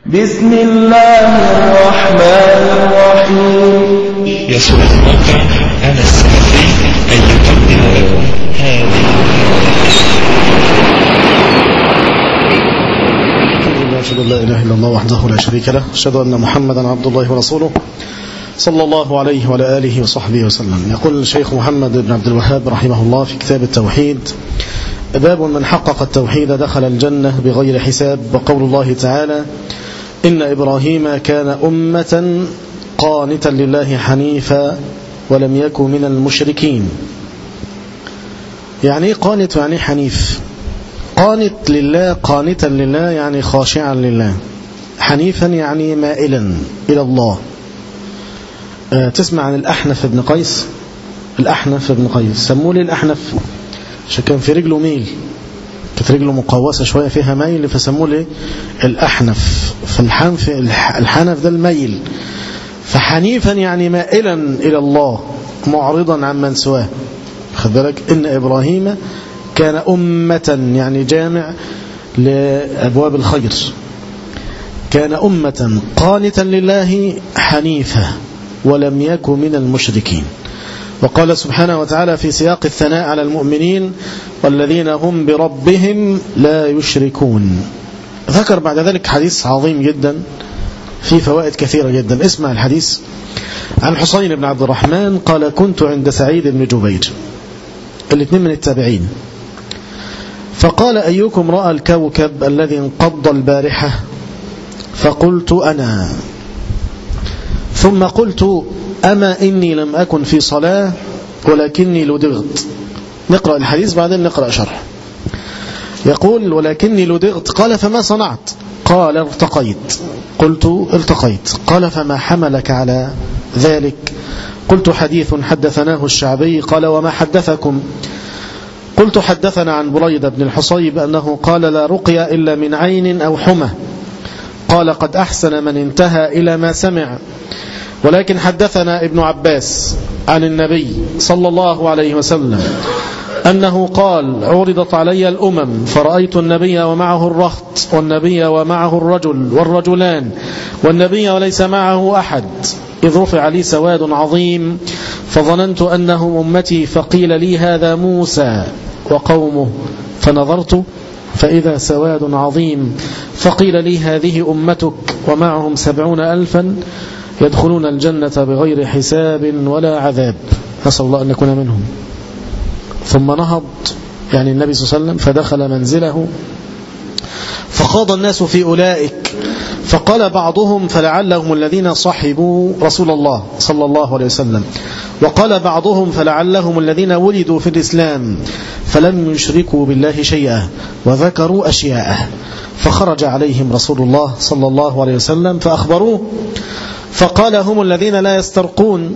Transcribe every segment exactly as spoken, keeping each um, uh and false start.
بسم الله الرحمن الرحيم. يسر الموقع أنا السلفي أن يقدم لكم هذه أشهد أن لا إله إلا الله وحده لا شريك له، أشهد أن محمدا عبد الله ورسوله صلى الله عليه وعلى آله وصحبه وسلم. يقول الشيخ محمد بن عبد الوهاب رحمه الله في كتاب التوحيد: باب من حقق التوحيد دخل الجنة بغير حساب. وقول الله تعالى: إن إبراهيم كان أمة قانتا لله حنيفا ولم يكن من المشركين. يعني قانت يعني حنيف. قانت لله، قانتا لله يعني خاشعا لله. حنيفا يعني مائلا إلى الله. أه تسمع عن الأحنف بن قيس؟ الأحنف بن قيس سموه لي الأحنف عشان كان في رجله ميل، كانت رجله مقوسة شوية فيها ميل، فسموه لي الأحنف. فالحنف الحنف ده الميل. فحنيفا يعني مائلا إلى الله معرضا عن من سواه. خد بالك، إن إبراهيم كان أمة يعني جامع لأبواب الخير. كان أمة قانتا لله حنيفة ولم يكن من المشركين. وقال سبحانه وتعالى في سياق الثناء على المؤمنين: والذين هم بربهم لا يشركون. ذكر بعد ذلك حديث عظيم جدا فيه فوائد كثيرة جدا. اسمع الحديث عن حسين بن عبد الرحمن قال: كنت عند سعيد بن جبير، الاثنين من التابعين، فقال: أيكم رأى الكوكب الذي انقض البارحة؟ فقلت: أنا. ثم قلت: أما إني لم أكن في صلاة ولكني لدغت. نقرأ الحديث بعدين نقرأ شرح. يقول: ولكني لدغت. قال: فما صنعت؟ قال: ارتقيت. قلت: ارتقيت. قال: فما حملك على ذلك؟ قلت: حديث حدثناه الشعبي. قال: وما حدثكم؟ قلت: حدثنا عن بريدة بن الحصيب أنه قال: لا رقية إلا من عين أو حمى. قال: قد أحسن من انتهى إلى ما سمع. ولكن حدثنا ابن عباس عن النبي صلى الله عليه وسلم أنه قال: عرضت علي الأمم فرأيت النبي ومعه الرهط، والنبي ومعه الرجل والرجلان، والنبي وليس معه أحد، إذ رفع لي سواد عظيم فظننت أنه أمتي، فقيل لي: هذا موسى وقومه، فنظرت فإذا سواد عظيم، فقيل لي: هذه أمتك ومعهم سبعون ألفا يدخلون الجنة بغير حساب ولا عذاب، نسأل الله أن نكون منهم. ثم نهض يعني النبي صلى الله عليه وسلم فدخل منزله، فخاض الناس في أولئك، فقال بعضهم: فلعلهم الذين صحبوا رسول الله صلى الله عليه وسلم، وقال بعضهم: فلعلهم الذين ولدوا في الإسلام فلم يشركوا بالله شيئا، وذكروا أشياء. فخرج عليهم رسول الله صلى الله عليه وسلم فأخبروه، فقال: هم الذين لا يسترقون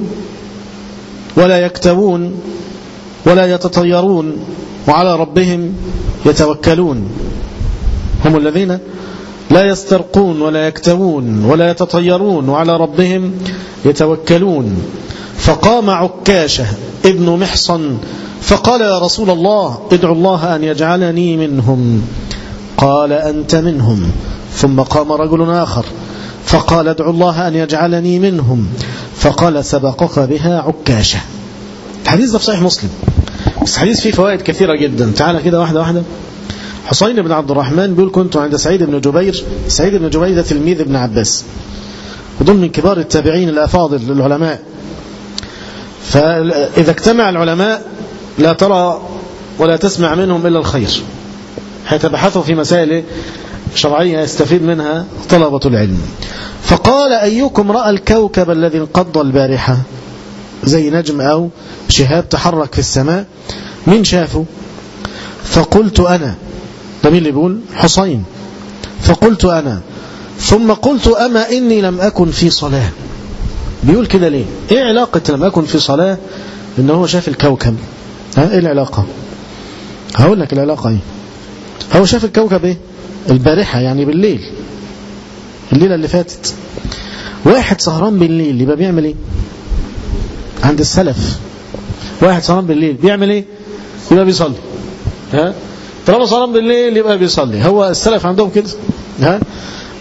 ولا يكتوون ولا يتطيرون وعلى ربهم يتوكلون. هم الذين لا يسترقون ولا يكتوون ولا يتطيرون وعلى ربهم يتوكلون. فقام عكاشة ابن محصن فقال: يا رسول الله، ادعو الله أن يجعلني منهم. قال: أنت منهم. ثم قام رجل آخر فقال: ادعو الله أن يجعلني منهم. فقال: سبقك بها عكاشة. الحديث ده في صحيح مسلم، بس الحديث فيه فوائد كثيرة جدا. تعالى كده واحدة واحدة. حسين بن عبد الرحمن بيقول: كنت عند سعيد بن جبير. سعيد بن جبير ده تلميذ ابن عباس، ودول من كبار التابعين الأفاضل العلماء. فإذا اجتمع العلماء لا ترى ولا تسمع منهم إلا الخير، هيتبحثوا في مسائل شرعية يستفيد منها طلبة العلم. فقال: أيكم رأى الكوكب الذي انقض البارحة؟ زي نجم أو شهاب تحرك في السماء، من شافه؟ فقلت: أنا. ده مين اللي بيقول؟ حسين. فقلت: أنا. ثم قلت: أما إني لم أكن في صلاة. بيقول كده ليه؟ إيه علاقة لم أكن في صلاة إن هو شاف الكوكب؟ ها إيه العلاقة؟ هقول لك العلاقة إيه. هو شاف الكوكب إيه؟ البارحة يعني بالليل، الليلة اللي فاتت. واحد سهران بالليل يبقى بيعمل إيه؟ عند السلف واحد سهران بالليل بيعمل إيه؟ يبقى بيصلي. ها طالما سهران بالليل يبقى بيصلي. هو السلف عندهم كده. ها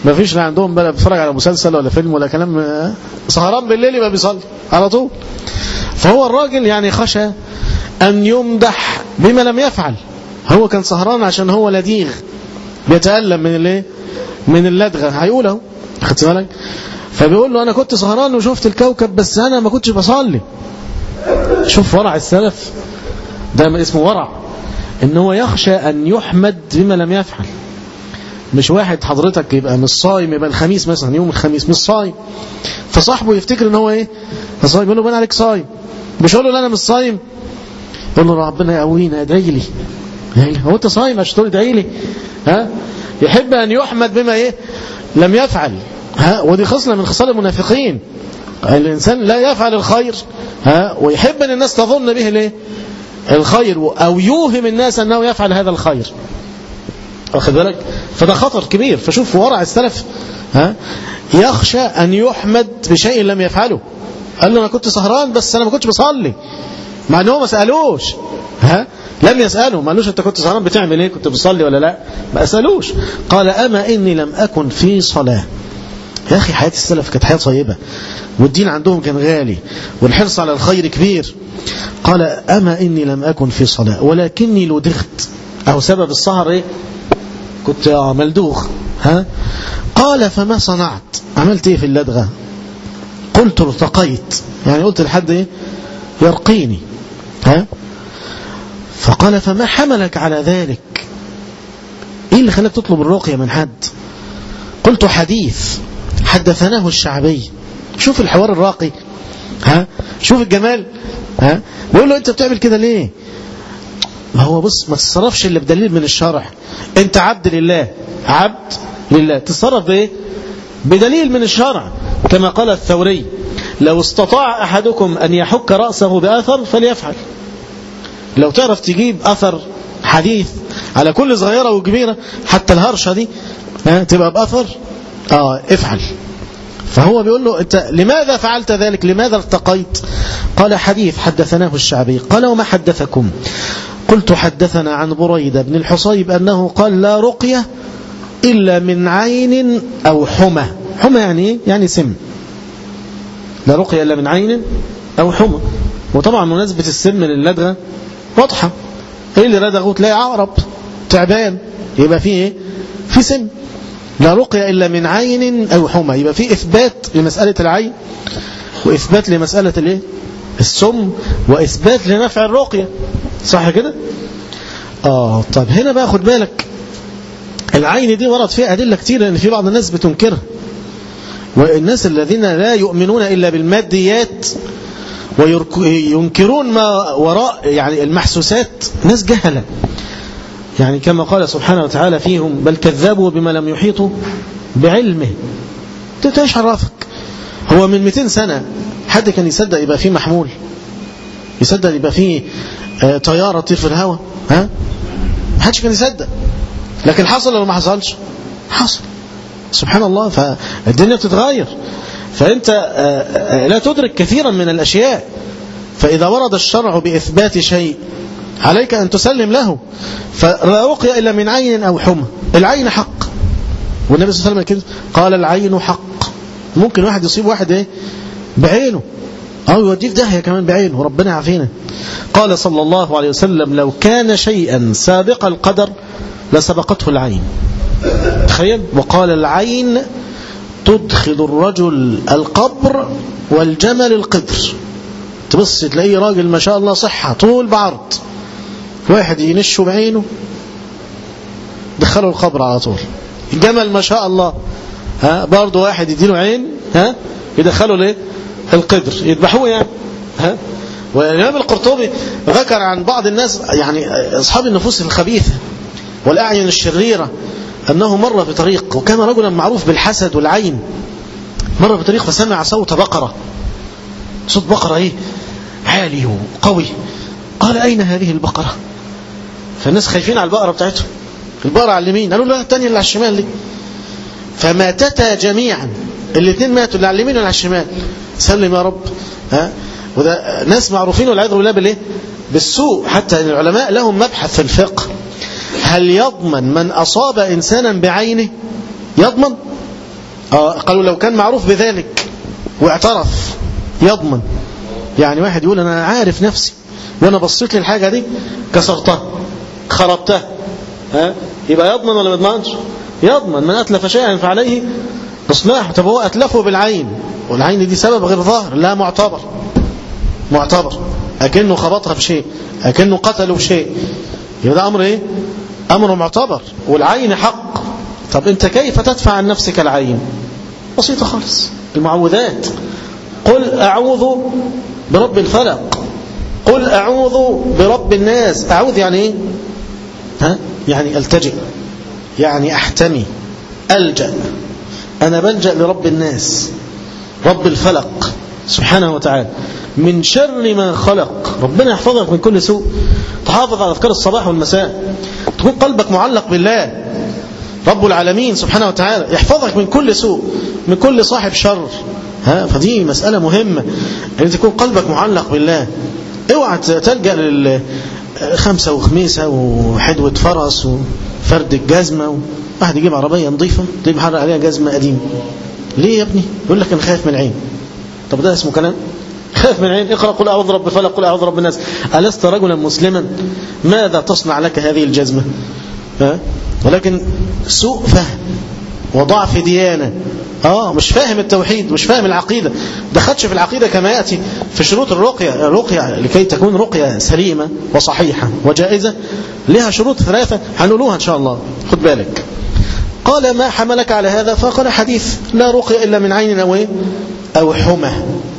ما فيش لا عندهم بقى بيتفرج على مسلسل ولا فيلم ولا كلام، سهران بالليل يبقى بيصلي على طول. فهو الراجل يعني خشى أن يمدح بما لم يفعل. هو كان سهران عشان هو لديغ بيتألم من الايه من اللدغة، هيقوله خدت بالك. فبيقول له أنا كنت سهران وشفت الكوكب بس أنا ما كنتش بصلي. شوف ورع السلف ده اسمه ورع، إن هو يخشى أن يحمد بما لم يفعل. مش واحد حضرتك يبقى مش صايم، يبقى الخميس مثلا يوم الخميس مش صايم، فصاحبه يفتكر ان هو ايه صايم، يقول له بان عليك صايم، مش يقول له لا انا مش صايم، يقول له ربنا يقوينا ادعي لي. هو انت صايم عشان تقول ادعي لي؟ ها يحب ان يحمد بما ايه لم يفعل. ها ودي خصله من خصال المنافقين. الانسان لا يفعل الخير ها ويحب ان الناس تظن به الايه الخير، او يوهم الناس انه يفعل هذا الخير، واخد بالك. فده خطر كبير. فشوف ورع السلف ها يخشى أن يحمد بشيء لم يفعله. قال له أنا كنت سهران بس أنا ما كنتش بصلي، مع أنه ما سألوش ها لم يسأله، ما قالوش أنت كنت سهران بتعمل إيه، كنت بصلي ولا لا، ما أسألوش. قال أما إني لم أكن في صلاة. يا أخي حياة السلف كانت حياة طيبة، والدين عندهم كان غالي، والحرص على الخير كبير. قال أما إني لم أكن في صلاة ولكني لدغت، أو سبب السهر إيه كنت ملدوخ. ها قال فما صنعت، عملت ايه في اللدغة؟ قلت ارتقيت، يعني قلت لحد ايه يرقيني. ها فقال فما حملك على ذلك، ايه اللي خلاك تطلب الرقية من حد؟ قلت حديث حدثناه الشعبي. شوف الحوار الراقي، ها شوف الجمال. ها بيقول له انت بتعمل كده ليه؟ ما هو بص ما تتصرفش الا بدليل من الشرع. انت عبد لله، عبد لله، تتصرف بايه؟ بدليل من الشرع. كما قال الثوري لو استطاع احدكم ان يحك رأسه بأثر فليفعل. لو تعرف تجيب أثر حديث على كل صغيرة وكبيرة حتى الهرشة دي ها تبقى بأثر، اه افعل. فهو بيقول له انت لماذا فعلت ذلك، لماذا ارتقيت؟ قال حديث حدثناه الشعبي. قال وما حدثكم؟ قلت حدثنا عن بريدة بن الحصيب أنه قال لا رقية إلا من عين أو حمى. حمى يعني ايه؟ يعني سم. لا رقية إلا من عين أو حمى. وطبعا مناسبة السم للدغة واضحة، ايه اللي ردغه؟ تلاقي عقرب تعبان يبقى فيه ايه؟ في سم. لا رقية إلا من عين أو حمى، يبقى فيه إثبات لمسألة العين، وإثبات لمسألة الايه السم، وإثبات لنفع الرقية، صح كده؟ آه طب هنا بقى خد بالك، العين دي ورد فيها أدلة كتير، لأن في بعض الناس بتنكرها، والناس الذين لا يؤمنون إلا بالماديات وينكرون ما وراء يعني المحسوسات ناس جهلة. يعني كما قال سبحانه وتعالى فيهم بل كذبوا بما لم يحيطوا بعلمه. انت ايش عرفك؟ هو من مئتين سنة حد كان يصدق يبقى فيه محمول؟ يصدق يبقى فيه آه طيارة تطير في الهواء؟ ها؟ ما حدش كان يصدق. لكن حصل ولا ما حصلش؟ حصل. سبحان الله. فالدنيا بتتغير، فأنت آه آه لا تدرك كثيرا من الأشياء. فإذا ورد الشرع بإثبات شيء عليك أن تسلم له. فلا رقية إلا من عين أو حمى. العين حق، والنبي صلى الله عليه وسلم قال العين حق. ممكن واحد يصيب واحد ايه بعينه، أو يوديه في داهية كمان بعينه، وربنا يعافينا. قال صلى الله عليه وسلم لو كان شيئا سابق القدر لسبقته العين. تخيل. وقال العين تدخل الرجل القبر والجمل القدر. تبص تلاقيه راجل ما شاء الله صحة طول بعرض، واحد ينشه بعينه دخله القبر على طول. الجمل ما شاء الله ها برضه واحد يديله عين ها يدخله ليه القدر يذبحوه يعني. ها والإمام القرطبي ذكر عن بعض الناس يعني أصحاب النفوس الخبيثة والأعين الشريرة أنه مر بطريق، وكان رجلا معروف بالحسد والعين، مر بطريق فسمع صوت بقرة، صوت بقرة ايه عالي وقوي. قال أين هذه البقرة؟ فالناس خايفين على البقرة بتاعتهم. البقرة على اليمين، قالوا لا الثانية اللي على الشمال دي. فماتتا جميعا، الاثنين ماتوا، اللي على اليمين واللي على الشمال. سلم يا رب. ها وده ناس معروفين والعياذ بالله بالايه بالسوء. حتى العلماء لهم مبحث في الفقه، هل يضمن من أصاب إنسانا بعينه؟ يضمن؟ آه قالوا لو كان معروف بذلك واعترف يضمن. يعني واحد يقول أنا عارف نفسي وأنا بصيت لي الحاجة دي كسرتها خربتها، ها يبقى يضمن ولا ما يضمنش؟ يضمن. من أتلف شيئا فعليه إصلاحه. طب هو أتلفه بالعين، والعين دي سبب غير ظاهر، لا معتبر. معتبر أكنه خبطها في شيء، أكنه قتله في شيء، يبقى ده أمر إيه؟ أمر معتبر، والعين حق. طب أنت كيف تدفع عن نفسك العين؟ بسيطة خالص، المعوذات. قل أعوذ برب الفلق، قل أعوذ برب الناس. أعوذ يعني إيه؟ ها؟ يعني ألتجئ، يعني أحتمي، ألجأ. أنا بلجأ لرب الناس، رب الفلق سبحانه وتعالى، من شر ما خلق. ربنا يحفظك من كل سوء. تحافظ على أذكار الصباح والمساء، تكون قلبك معلق بالله رب العالمين سبحانه وتعالى، يحفظك من كل سوء، من كل صاحب شر. ها فدي مسألة مهمة أن تكون قلبك معلق بالله. اوعى تلجأ للخمسة وخميسة وحدوة فرس وفرد الجزمة، واحد يجيب عربية نظيفة تجيب حرق عليها جزمة قديمة. ليه يا ابني؟ يقول لك أنا خايف من العين. طب ده اسمه كلام؟ خايف من العين؟ اقرأ قل أعوذ برب الفلق، قل أعوذ برب الناس. ألست رجلا مسلما؟ ماذا تصنع لك هذه الجزمة؟ ها؟ ولكن سوء فهم وضعف ديانة. آه مش فاهم التوحيد، مش فاهم العقيدة، دخلش في العقيدة كما يأتي في شروط الرقية. الرقية لكي تكون رقية سليمة وصحيحة وجائزة لها شروط ثلاثة هنقولوها إن شاء الله، خد بالك. قال ما حملك على هذا؟ فقال حديث لا رقية إلا من عين أو أو حمى.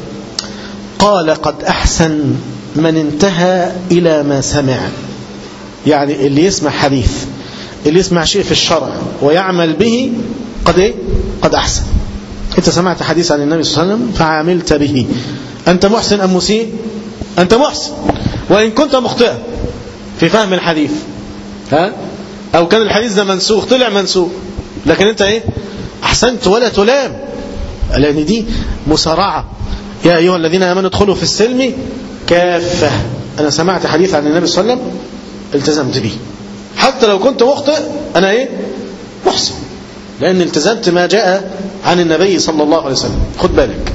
قال قد أحسن من انتهى إلى ما سمع. يعني اللي يسمع حديث، اللي يسمع شيء في الشرع ويعمل به قد إيه؟ قد أحسن. أنت سمعت حديث عن النبي صلى الله عليه وسلم فعاملت به، أنت محسن أم مسيء؟ أنت محسن، وإن كنت مخطئا في فهم الحديث، ها؟ أو كان الحديث ده منسوخ، طلع منسوخ، لكن أنت إيه؟ أحسنت ولا تلام، لأن دي مسارعة. يا أيها الذين آمنوا ادخلوا في السلم كافة. أنا سمعت حديث عن النبي صلى الله عليه وسلم التزمت به، حتى لو كنت مخطئ أنا إيه؟ محسن، لأن التزمت ما جاء عن النبي صلى الله عليه وسلم. خد بالك.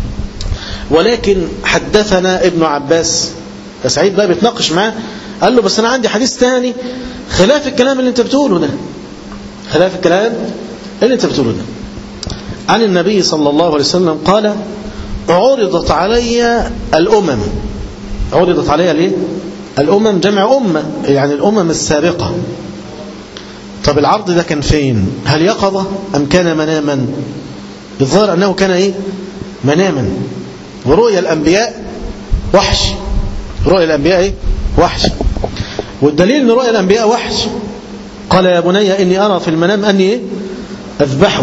ولكن حدثنا ابن عباس، سعيد بقى بيتناقش معاه، قال له بس أنا عندي حديث تاني خلاف الكلام اللي أنت بتقوله ده، خلاف الكلام اللي أنت بتقوله ده عن النبي صلى الله عليه وسلم. قال عرضت علي الأمم. عرضت علي ليه؟ الأمم جمع أمة، يعني الأمم السابقة. طب العرض ده كان فين؟ هل يقظة أم كان مناما؟ الظاهر أنه كان إيه؟ مناما. ورؤيا الأنبياء وحش، رؤيا الأنبياء إيه؟ وحش. والدليل أن رؤيا الأنبياء وحش، قال يا بني إني أرى في المنام أني إيه؟ أذبحك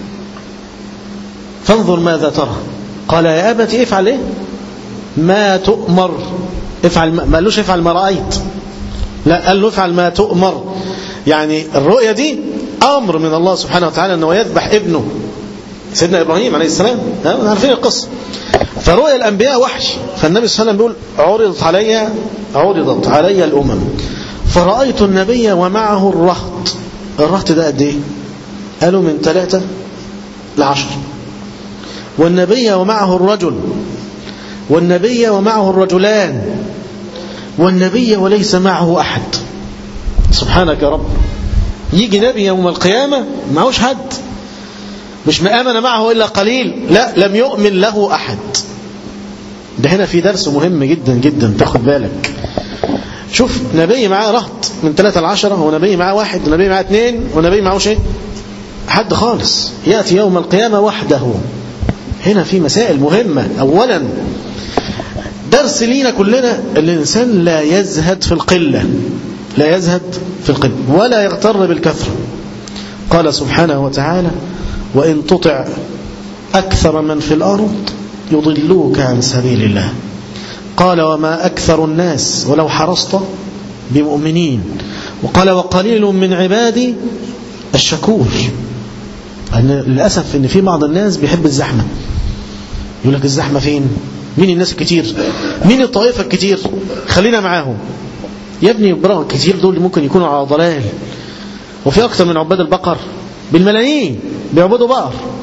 فانظر ماذا ترى. قال يا أبت افعل إيه؟ ما تؤمر. افعل ما قالوش افعل ما رأيت، لا قال له افعل ما تؤمر. يعني الرؤيا دي أمر من الله سبحانه وتعالى أنه يذبح ابنه سيدنا إبراهيم عليه السلام، ها عارفين القصة. فرؤيا الأنبياء وحش. فالنبي صلى الله عليه وسلم بيقول عرضت علي عرضت علي الأمم فرأيت النبي ومعه الرهط. الرهط ده قد إيه؟ قالوا من ثلاثة لعشر. والنبي ومعه الرجل، والنبي ومعه الرجلان، والنبي وليس معه أحد. سبحانك يا رب. يجي نبي يوم القيامة معهوش حد، مش مآمن معه إلا قليل، لا لم يؤمن له أحد. ده هنا في درس مهم جدا جدا تاخد بالك. شوف نبي معاه رهط من ثلاثة لعشرة، ونبي معاه واحد، ونبي معاه اثنين، ونبي معه شيء حد خالص، يأتي يوم القيامة وحده. هنا في مسائل مهمة. أولا درس لينا كلنا، الإنسان لا يزهد في القلة، لا يزهد في القلة ولا يغتر بالكثرة. قال سبحانه وتعالى وإن تطع أكثر من في الأرض يضلوك عن سبيل الله. قال وما أكثر الناس ولو حرصت بمؤمنين. وقال وقليل من عبادي الشكور. أن للأسف إن في بعض الناس بيحب الزحمة، يقول لك الزحمة فين؟ مين الناس الكتير؟ مين الطائفة الكتير؟ خلينا معاهم. يا ابني برا الكتير دول ممكن يكونوا على ضلال، وفي أكثر من عباد البقر بالملايين بيعبدوا بقر،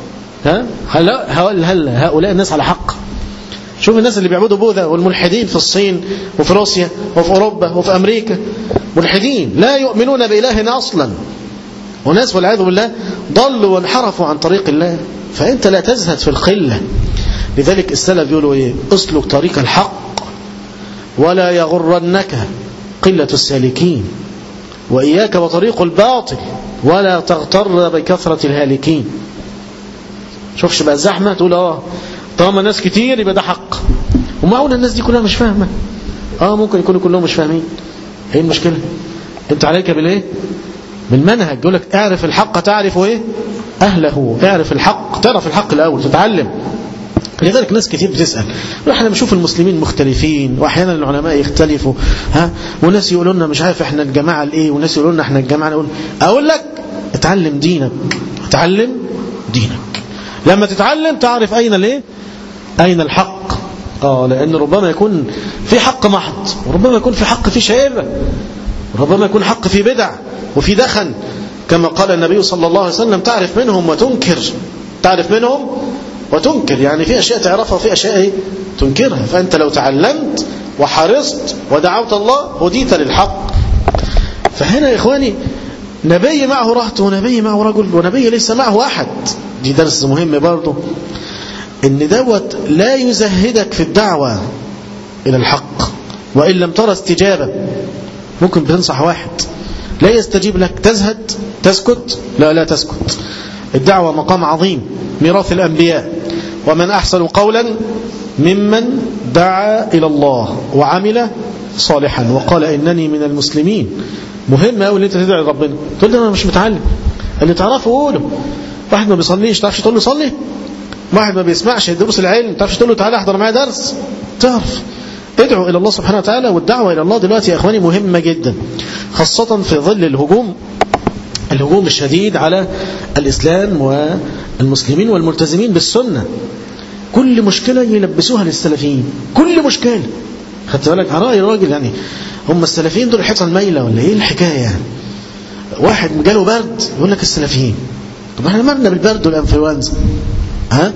ها؟ هل, هل, هل هؤلاء الناس على حق؟ شوف الناس اللي بيعبدوا بوذا والملحدين في الصين وفي روسيا وفي أوروبا وفي أمريكا، ملحدين لا يؤمنون بإله أصلا، وناس والعياذ بالله ضلوا وانحرفوا عن طريق الله. فأنت لا تزهد في القلة. لذلك السلف يقولوا إيه؟ اسلك طريق الحق ولا يغرنك قلة السالكين، وإياك وطريق الباطل ولا تغتر بكثرة الهالكين. شوفش بقى الزحمة تقول اه طالما الناس كتير يبقى ده حق، ومعقول الناس دي كلها مش فاهمة؟ اه ممكن يكونوا كلهم مش فاهمين. ايه المشكلة؟ انت عليك بالايه؟ بالمنهج. يقول لك اعرف الحق تعرف ايه اهله، اعرف الحق تعرف الحق الاول تتعلم. لذلك ناس كتير بتسأل، احنا بنشوف المسلمين مختلفين واحيانا العلماء يختلفوا، ها، وناس يقولوا لنا مش عارف احنا الجماعه الايه، وناس يقولوا لنا احنا الجماعه الاول. اقول لك اتعلم دينك، اتعلم دينك. لما تتعلم تعرف اين الايه، اين الحق. اه لان ربما يكون في حق محض، وربما يكون في حق في شائبه، وربما يكون حق في بدع وفي دخن، كما قال النبي صلى الله عليه وسلم تعرف منهم وتنكر، تعرف منهم وتنكر، يعني في أشياء تعرفها وفي أشياء إيه؟ تنكرها. فأنت لو تعلمت وحرصت ودعوت الله هديت للحق. فهنا يا إخواني نبي معه رهط ونبي معه رجل ونبي ليس معه أحد. دي درس مهم برضو، إن دوت لا يزهدك في الدعوة إلى الحق وإن لم ترى استجابة. ممكن بتنصح واحد لا يستجيب لك تزهد تسكت؟ لا لا تسكت. الدعوة مقام عظيم، ميراث الأنبياء، ومن أحسن قولا ممن دعا إلى الله وعمل صالحا وقال إنني من المسلمين. مهم أوي اللي أنت تدعي ربنا. تقول لي أنا مش متعلم، اللي تعرفه قوله. واحد ما بيصليش تعرفش تقول له صلي؟ واحد ما بيسمعش دروس العلم تعرفش تقول له تعالى احضر معايا درس؟ تعرف. ادعوا إلى الله سبحانه وتعالى. والدعوة إلى الله دلوقتي يا إخواني مهمة جدا، خاصة في ظل الهجوم الهجوم الشديد على الإسلام والمسلمين والملتزمين بالسنة. كل مشكلة يلبسوها للسلفيين، كل مشكلة. خدت بالك؟ رأي راجل يعني هم السلفيين دول حصل ميلة ولا ايه الحكاية يعني؟ واحد جاله برد يقول لك السلفيين. طب احنا مالنا بالبرد والانفلونزا؟ ها؟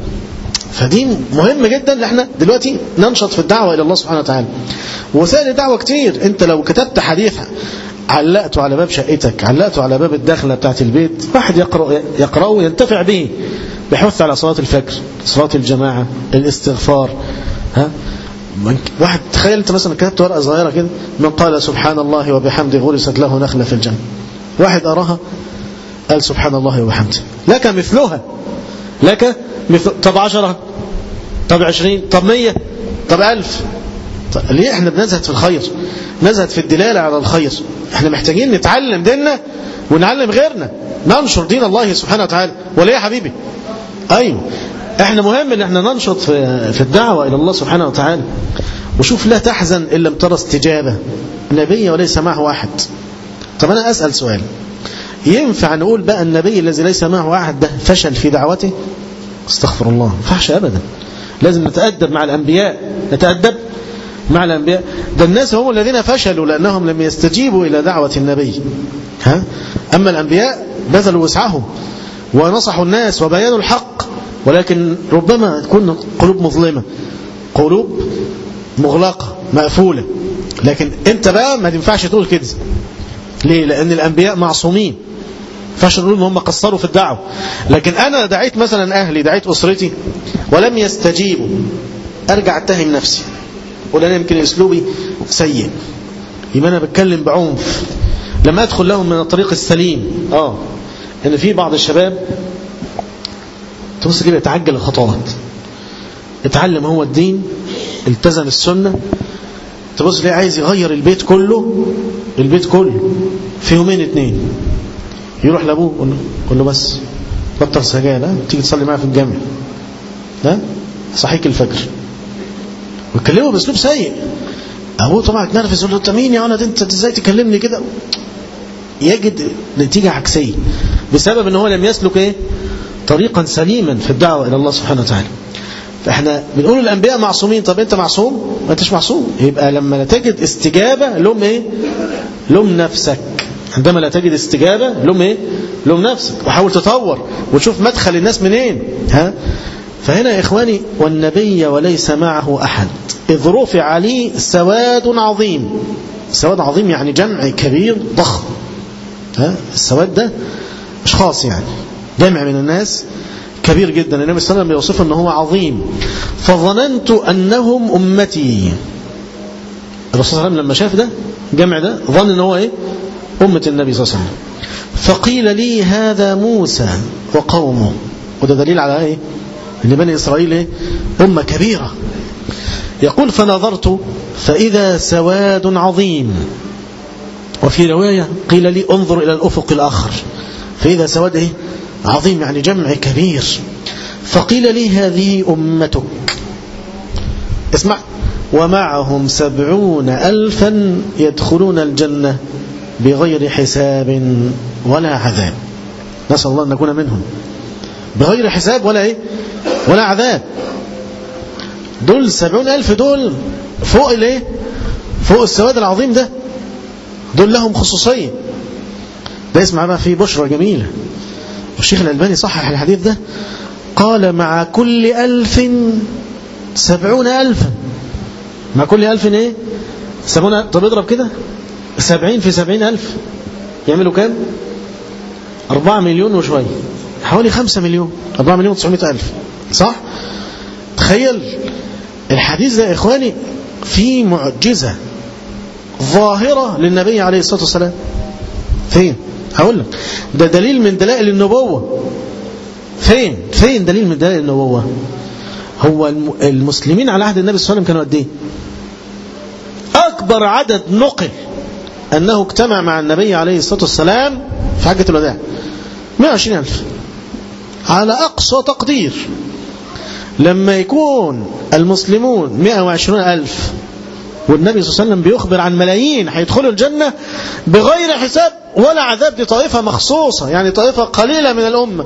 فدي مهم جدا ان احنا دلوقتي ننشط في الدعوة الى الله سبحانه وتعالى. وسائل الدعوة كتير. انت لو كتبت حديث علقته على باب شقتك، علقته على باب الداخلة بتاعت البيت، واحد يقرأ يقرأه وينتفع به، بيحث على صلاة الفجر، صلاة الجماعة، الاستغفار. ها؟ واحد تخيل انت مثلا كتبت ورقة صغيرة كده، من قال سبحان الله وبحمده غرست له نخلة في الجنة. واحد أراها قال سبحان الله وبحمده، لك مثلها، لك مثل. طب عشرة، طب عشرين، طب مية، طب ألف. طب ليه احنا بنزهد في الخير؟ نزهد في الدلالة على الخير. احنا محتاجين نتعلم ديننا ونعلم غيرنا، ننشر دين الله سبحانه وتعالى. ولا يا حبيبي؟ ايوه احنا مهم ان احنا ننشط في في الدعوة الى الله سبحانه وتعالى. وشوف لا تحزن ان لم ترى استجابة، نبي وليس معه احد. طب انا اسأل سؤال، ينفع نقول بقى النبي الذي ليس معه احد ده فشل في دعوته؟ استغفر الله، ما ينفعش ابدا. لازم نتأدب مع الانبياء، نتأدب مع الأنبياء. ده الناس هم الذين فشلوا لأنهم لم يستجيبوا إلى دعوة النبي. ها؟ أما الأنبياء بذلوا وسعهم ونصحوا الناس وبيانوا الحق، ولكن ربما تكون قلوب مظلمة، قلوب مغلقة مقفولة. لكن أنت بقى ما ينفعش تقول كده. ليه؟ لأن الأنبياء معصومين، فاش نقول ان هم قصروا في الدعوة. لكن أنا دعيت مثلا أهلي، دعيت أسرتي ولم يستجيبوا، أرجع أتهم نفسي، ولا أنا يمكن أسلوبي سيء، يبقى أنا بتكلم بعنف. لما أدخل لهم من الطريق السليم، آه إن في بعض الشباب تبص كده يتعجل الخطوات، اتعلم هو الدين، التزم السنة، تبص ليه عايز يغير البيت كله، البيت كله في يومين اتنين. يروح لأبوه يقول له بس بطل سجاير، لا تيجي تصلي معايا في الجامع، لا صحيك الفجر، ويكلمه باسلوب سيء. ابوه طبعا اتنرفز، يقول له انت مين يا ولد، انت ازاي تكلمني كده؟ يجد نتيجه عكسيه بسبب ان هو لم يسلك ايه طريقا سليما في الدعوه الى الله سبحانه وتعالى. فاحنا بنقول الانبياء معصومين. طب انت معصوم؟ ما انتش معصوم. يبقى لما لا تجد استجابه لوم ايه؟ لوم نفسك. عندما لا تجد استجابه لوم ايه؟ لوم نفسك وحاول تطور وتشوف مدخل الناس منين. ها؟ فهنا يا إخواني والنبي وليس معه أحد إذ رفع عليه سواد عظيم. سواد عظيم يعني جمع كبير ضخم. ها؟ السواد ده أشخاص يعني جمع من الناس كبير جدا. النبي صلى الله عليه وسلم يوصفه أنه عظيم. فظننت أنهم أمتي. الرسول صلى الله عليه وسلم لما شاف ده جمع ده ظن أنه إيه؟ أمة النبي صلى الله عليه وسلم. فقيل لي هذا موسى وقومه. وده دليل على إيه؟ أن بني إسرائيل إيه؟ أمة كبيرة. يقول فنظرت فإذا سواد عظيم. وفي رواية قيل لي انظر إلى الأفق الآخر فإذا سواد إيه؟ عظيم يعني جمع كبير. فقيل لي هذه أمتك. اسمع ومعهم سبعون ألفا يدخلون الجنة بغير حساب ولا عذاب. نسأل الله أن نكون منهم. بغير حساب ولا إيه؟ ولا عذاب. دول سبعون ألف دول فوق الإيه؟ فوق السواد العظيم ده. دول لهم خصوصية. ده اسمع بقى فيه بشرى جميلة. والشيخ الألباني صحح الحديث ده قال مع كل ألف سبعون ألفا. مع كل ألف إيه؟ سبعون. طب اضرب كده سبعين في سبعين ألف يعملوا كام؟ أربعة مليون وشوية. حوالي خمسة مليون. أربعة مليون وتسعمائة ألف. صح؟ تخيل الحديث ده يا إخواني في معجزة ظاهرة للنبي عليه الصلاة والسلام. فين؟ هقول لك ده دليل من دلائل النبوة. فين؟ فين دليل من دلائل النبوة؟ هو المسلمين على عهد النبي صلى الله عليه وسلم كانوا قد ايه؟ أكبر عدد نقل أنه اجتمع مع النبي عليه الصلاة والسلام في حجة الوداع مئة وعشرين ألف على أقصى تقدير. لما يكون المسلمون مئة وعشرين ألف والنبي صلى الله عليه وسلم بيخبر عن ملايين هيدخلوا الجنة بغير حساب ولا عذاب، دي طائفة مخصوصة يعني طائفة قليلة من الأمة.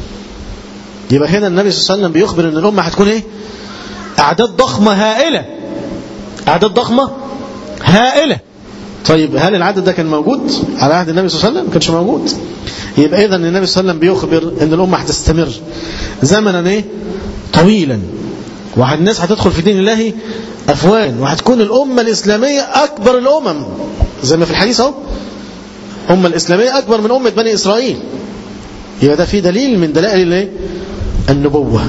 يبقى هنا النبي صلى الله عليه وسلم بيخبر أن الأمة هتكون إيه؟ أعداد ضخمة هائلة. أعداد ضخمة هائلة. طيب هل العدد ده كان موجود على عهد النبي صلى الله عليه وسلم؟ ما كانش موجود. يبقى إذن النبي صلى الله عليه وسلم بيخبر أن الأمة هتستمر زمنا إيه؟ طويلا، والناس هتدخل في دين الله أفواجا، وهتكون الأمة الإسلامية أكبر الأمم زي ما في الحديث اهو. الأمة الإسلامية أكبر من أمة بني إسرائيل. يبقى ده في دليل من دلائل النبوة.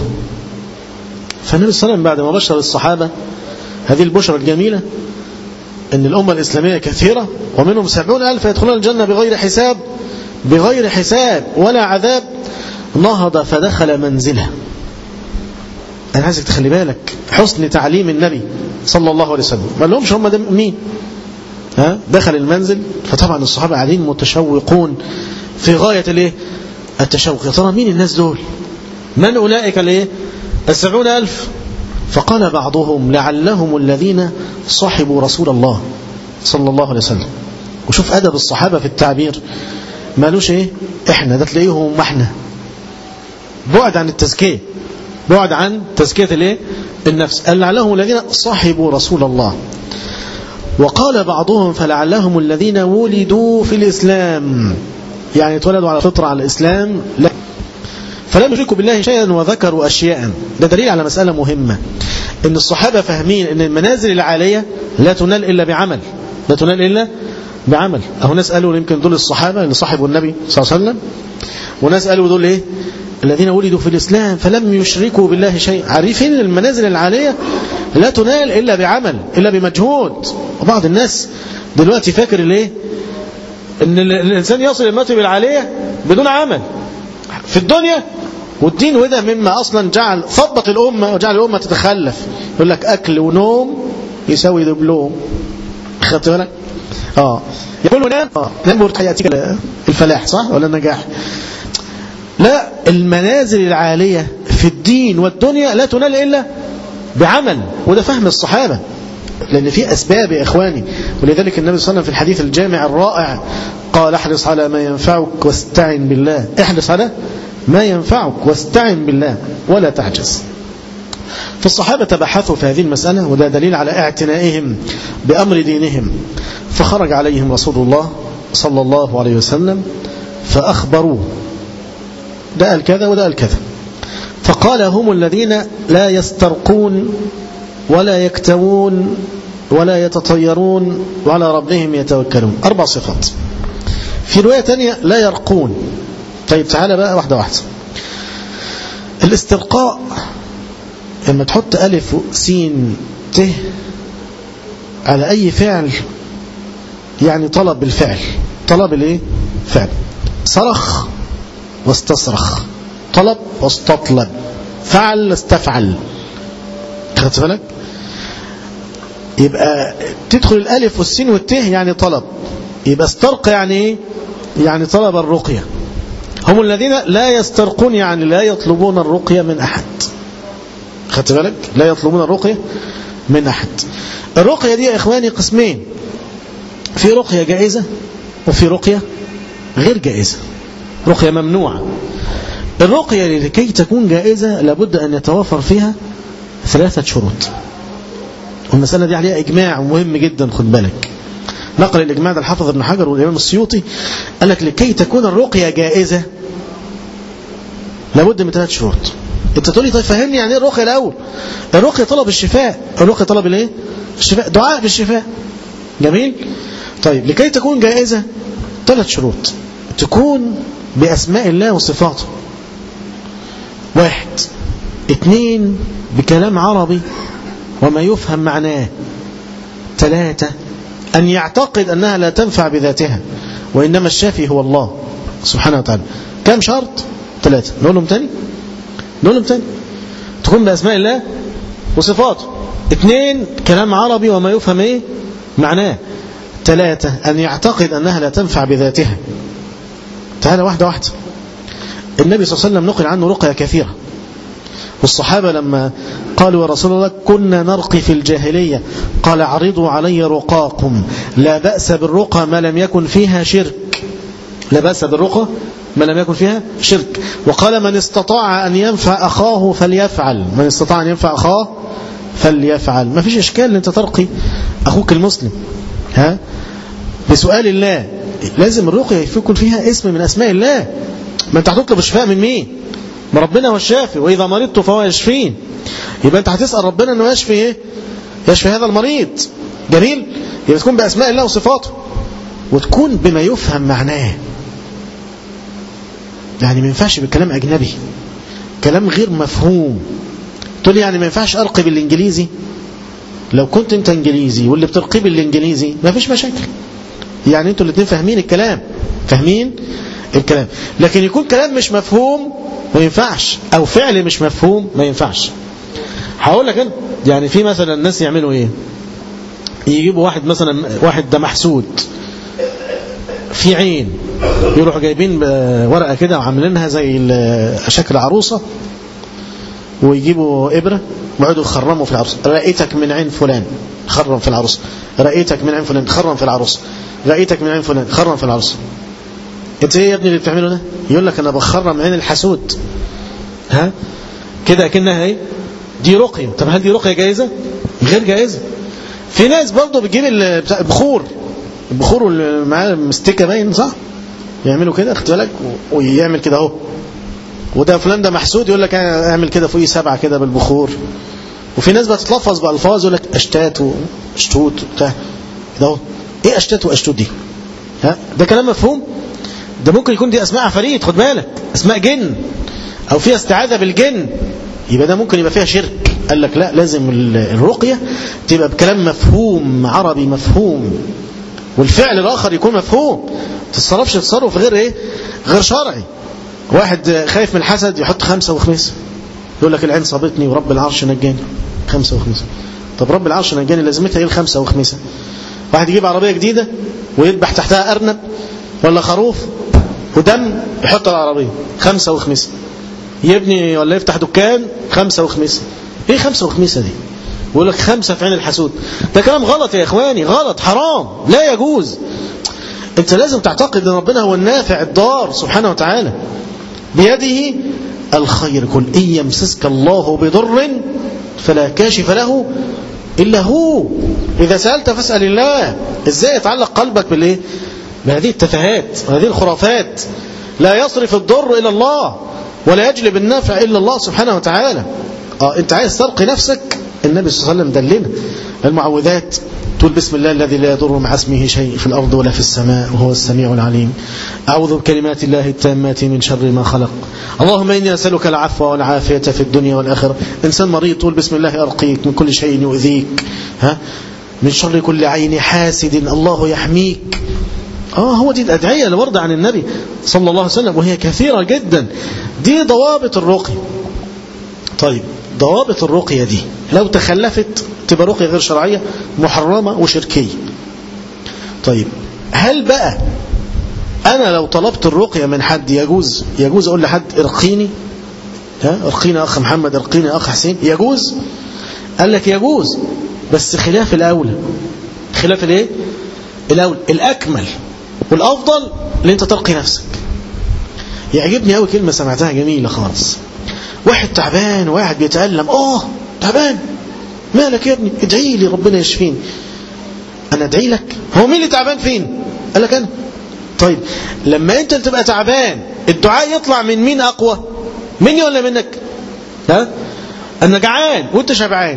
فالنبي صلى الله عليه وسلم بعد ما بشر الصحابة هذه البشرة الجميلة أن الأمة الإسلامية كثيرة ومنهم سبعون ألف يدخلون الجنة بغير حساب بغير حساب ولا عذاب، نهض فدخل منزله. أنا عايزك تخلي بالك حسن تعليم النبي صلى الله عليه وسلم. ما لهمش هم مين؟ ها؟ دخل المنزل. فطبعا الصحابة قاعدين متشوقون في غاية الايه؟ التشوق. يا ترى مين الناس دول؟ من أولئك الايه؟ السبعون ألف. فقال بعضهم لعلهم الذين صحبوا رسول الله صلى الله عليه وسلم. وشوف أدب الصحابة في التعبير، مالوش ايه؟ احنا ده تلاقيهم ما احنا. بعد عن التزكية، بعد عن تزكية الايه؟ النفس. قال لعلهم الذين صحبوا رسول الله. وقال بعضهم فلعلهم الذين ولدوا في الإسلام، يعني اتولدوا على فطرة على الإسلام لا فلم يشركوا بالله شيئا وذكروا أشياء. ده دليل على مسألة مهمة، إن الصحابة فاهمين إن المنازل العالية لا تنال إلا بعمل، لا تنال إلا بعمل. أهو ناس قالوا يمكن دول الصحابة اللي صاحبوا النبي صلى الله عليه وسلم، وناس قالوا دول إيه؟ الذين ولدوا في الإسلام فلم يشركوا بالله شيء. عارفين المنازل العالية لا تنال إلا بعمل إلا بمجهود. وبعض الناس دلوقتي فاكر الايه؟ ان الإنسان يصل المرتبة العالية بدون عمل في الدنيا والدين، وده مما أصلا جعل ثبط الأمة وجعل الأمة تتخلف. يقول لك أكل ونوم يساوي دبلوم. خدت بالك؟ اه يقول نام اه نام يأتيك الفلاح صح ولا النجاح؟ لا، المنازل العالية في الدين والدنيا لا تنال إلا بعمل. وده فهم الصحابة، لأن في أسباب يا إخواني. ولذلك النبي صلى الله عليه وسلم في الحديث الجامع الرائع قال احرص على ما ينفعك واستعن بالله. احرص على ما ينفعك واستعن بالله ولا تعجز. فالصحابة تبحثوا في هذه المسألة، وده دليل على اعتنائهم بأمر دينهم. فخرج عليهم رسول الله صلى الله عليه وسلم فأخبروه، ده قال كذا وده قال كذا، فقال هم الذين لا يسترقون ولا يكتوون ولا يتطيرون وعلى ربهم يتوكلون. أربع صفات. في رواية تانية لا يرقون. طيب تعالى بقى واحدة واحدة. الاسترقاء لما تحط ألف سين ت على أي فعل يعني طلب الفعل، طلب الايه؟ فعل. صرخ واستصرخ، طلب واستطلب، فعل استفعل. خدت بالك؟ يبقى تدخل الألف والسين والته يعني طلب، يبقى استرق يعني ايه؟ يعني طلب الرقية. هم الذين لا يسترقون يعني لا يطلبون الرقية من أحد. خدت بالك؟ لا يطلبون الرقية من أحد. الرقية دي يا إخواني قسمين، في رقية جائزة وفي رقية غير جائزة، رقية ممنوعة. الرقية لكي تكون جائزة لابد أن يتوافر فيها ثلاثة شروط، والمسألة دي عليها إجماع مهم جدا. خد بالك، نقل الإجماع ده الحافظ ابن حجر والإمام السيوطي، قال لك لكي تكون الرقية جائزة لابد من ثلاث شروط. انت تقول لي طيب فهمني يعني ايه الرقية الأول؟ الرقية طلب الشفاء، الرقية طلب الايه؟ الشفاء، دعاء بالشفاء. جميل. طيب لكي تكون جائزة ثلاث شروط، تكون بأسماء الله وصفاته، واحد. اثنين بكلام عربي وما يفهم معناه. ثلاثة أن يعتقد أنها لا تنفع بذاتها وإنما الشافي هو الله سبحانه وتعالى. كم شرط؟ ثلاثة. نقول لهم تاني نقول لهم تاني تكون بأسماء الله وصفاته. اثنين كلام عربي وما يفهم ايه معناه. ثلاثة أن يعتقد أنها لا تنفع بذاتها. تعالى واحدة واحدة. النبي صلى الله عليه وسلم نقل عنه رقية كثيرة، والصحابة لما قالوا يا رسول الله كنا نرقي في الجاهلية، قال عرضوا علي رقاكم، لا بأس بالرقى ما لم يكن فيها شرك، لا بأس بالرقى ما لم يكن فيها شرك. وقال من استطاع أن ينفع أخاه فليفعل، من استطاع أن ينفع أخاه فليفعل. ما فيش إشكال أن أنت ترقي أخوك المسلم ها بسؤال الله، لازم الرقية يكون فيها اسم من أسماء الله. ما أنت هتطلب الشفاء من مين؟ ما ربنا هو الشافي، وإذا مرضت فهو يشفين. يبقى أنت هتسأل ربنا أنه يشفي إيه؟ يشفي هذا المريض. جميل. يبقى تكون بأسماء الله وصفاته، وتكون بما يفهم معناه. يعني ما ينفعش بالكلام أجنبي، كلام غير مفهوم. تقول لي يعني ما ينفعش أرقي بالإنجليزي؟ لو كنت أنت إنجليزي واللي بترقي بالإنجليزي ما فيش مشاكل، يعني أنتوا الاثنين فاهمين الكلام، فاهمين الكلام. لكن يكون كلام مش مفهوم ما ينفعش، أو فعل مش مفهوم ما ينفعش. هقول لك أنا يعني في مثلا الناس يعملوا إيه؟ يجيبوا واحد مثلا، واحد ده محسود في عين، يروحوا جايبين ورقة كده وعاملينها زي شكل عروسة، ويجيبوا إبرة ويقعدوا يخرموا في العروسة. رأيتك من عين فلان، خرم في العروسة. رأيتك من عين فلان، خرم في العروسة. رأيتك من عين فلان، خرم في العروسة. انت ايه يا ابني اللي بتعمله ده؟ يقول لك انا بخرم عين الحسود. ها كده اكنها ايه؟ دي رقية. طب هل دي رقية جائزة؟ غير جائزة. في ناس برضه بتجيب البخور، البخور اللي معاه مستكه باين صح؟ يعملوا كده، اخد بالك، ويعمل كده اهو، وده فلان ده محسود، يقول لك اعمل كده فوقيه سبعة كده بالبخور. وفي ناس بتتلفظ بألفاظ يقول لك اشتات واشتوت وبتاع كده اهو. ايه اشتات واشتوت دي؟ ها ده كلام مفهوم؟ ده ممكن يكون دي اسماء عفاريت، خد بالك، اسماء جن، او فيها استعاذة بالجن، يبقى ده ممكن يبقى فيها شرك. قال لك لا، لازم الرقية تبقى بكلام مفهوم عربي مفهوم، والفعل الآخر يكون مفهوم. ما تتصرفش تصرف غير ايه؟ غير شرعي. واحد خايف من الحسد يحط خمسة وخميسة، يقول لك العين صابتني ورب العرش نجاني، خمسة وخميسة. طب رب العرش نجاني لازمتها ايه الخمسة وخميسة؟ واحد يجيب عربية جديدة ويذبح تحتها أرنب ولا خروف ودم، يحط العربية خمسة وخميسة. يبني ولا يفتح دكان، خمسة وخميسة. ايه خمسة وخميسة دي؟ بيقول لك خمسة في عين الحسود. ده كلام غلط يا إخواني، غلط، حرام، لا يجوز. انت لازم تعتقد ان ربنا هو النافع الضار سبحانه وتعالى، بيده الخير كل. إن يمسسك الله بضر فلا كاشف له إلا هو. إذا سألت فاسأل الله. إزاي يتعلق قلبك بالإيه؟ بهذه التفاهات وهذه الخرافات؟ لا يصرف الضر إلى الله ولا يجلب النفع إلا الله سبحانه وتعالى. آه أنت عايز ترقي نفسك، النبي صلى الله عليه وسلم دلنا المعوذات، تقول بسم الله الذي لا يضر مع اسمه شيء في الأرض ولا في السماء وهو السميع العليم. أعوذ بكلمات الله التامات من شر ما خلق. اللهم إني أسألك العفو والعافية في الدنيا والآخرة. إنسان مريض تقول بسم الله أرقيك من كل شيء يؤذيك، ها، من شر كل عين حاسد الله يحميك. آه هو دي الأدعية اللي وردة عن النبي صلى الله عليه وسلم، وهي كثيرة جدا. دي ضوابط الرقية. طيب ضوابط الرقية دي لو تخلفت تبقى رقية غير شرعية محرمة وشركية. طيب هل بقى أنا لو طلبت الرقية من حد يجوز يجوز أقول لحد ارقيني، ها ارقيني أخ محمد، ارقيني أخ حسين، يجوز؟ قال لك يجوز، بس خلاف الأولى. خلاف الايه؟ الأولى. الأكمل والأفضل اللي أنت ترقي نفسك. يعجبني قوي كلمة سمعتها جميلة خالص. واحد تعبان وواحد بيتألم، اه تعبان، مالك يا ابني؟ ادعي لي ربنا يشفيني. انا ادعي لك؟ هو مين اللي تعبان فين؟ قال لك انا. طيب لما انت تبقى تعبان الدعاء يطلع من مين اقوى؟ مني ولا منك؟ ها؟ انا جعان وانت شبعان،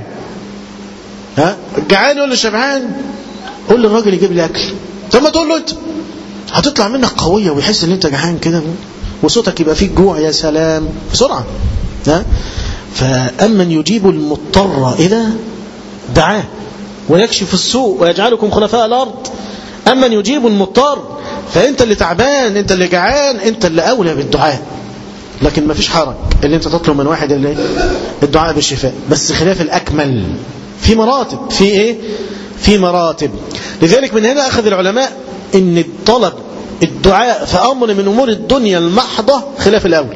ها، جعان ولا شبعان؟ قول للراجل يجيب لي اكل. طب ما تقول له انت، هتطلع منك قويه ويحس ان انت جعان كده وصوتك يبقى فيه جوع، يا سلام بسرعه. ها؟ فأمن يجيب المضطر إذا دعاه ويكشف السوء ويجعلكم خلفاء الأرض. أمن يجيب المضطر، فأنت اللي تعبان، أنت اللي جعان، أنت اللي أولى بالدعاء. لكن ما فيش حرج اللي أنت تطلب من واحد اللي الدعاء بالشفاء، بس خلاف الأكمل. في مراتب، في إيه؟ في مراتب. لذلك من هنا أخذ العلماء إن الطلب الدعاء في أمر من أمور الدنيا المحضة خلاف الأول.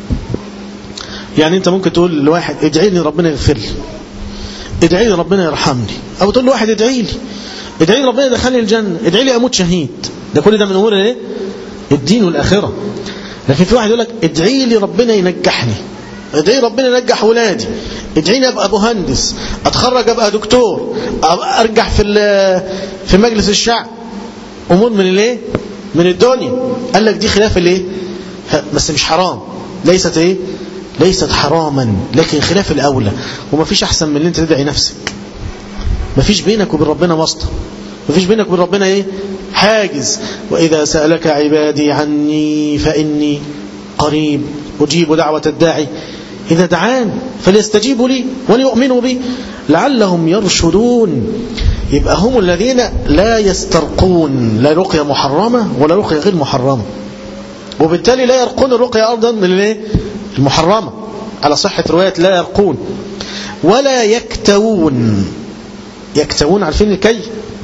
يعني أنت ممكن تقول لواحد ادعي لي ربنا يغفر لي، ادعي لي ربنا يرحمني، أو تقول لواحد ادعي لي ادعي لي ربنا يدخلني الجنة، ادعي لي أموت شهيد. ده كل ده من أمور الايه؟ الدين والآخرة. لكن في واحد يقول لك ادعي لي ربنا ينجحني، ادعي ربنا ينجح ولادي، ادعي لي ابقى مهندس، اتخرج ابقى دكتور، ارجع في في مجلس الشعب. امور من الايه؟ من الدنيا. قال لك دي خلاف الايه؟ بس مش حرام، ليست ايه؟ ليست حراما، لكن خلاف الاولى. وما فيش احسن من اللي انت تدعي نفسك. ما فيش بينك وبين ربنا واسطه، ما فيش بينك وبين ربنا ايه؟ حاجز. واذا سالك عبادي عني فاني قريب اجيب دعوه الداعي اذا دعان فليستجيبوا لي وليؤمنوا بي لعلهم يرشدون. يبقى هم الذين لا يسترقون، لا رقية محرمة ولا رقية غير محرمة، وبالتالي لا يرقون الرقية أيضا من المحرمة على صحة رواية لا يرقون. ولا يكتوون. يكتوون عارفين الكي؟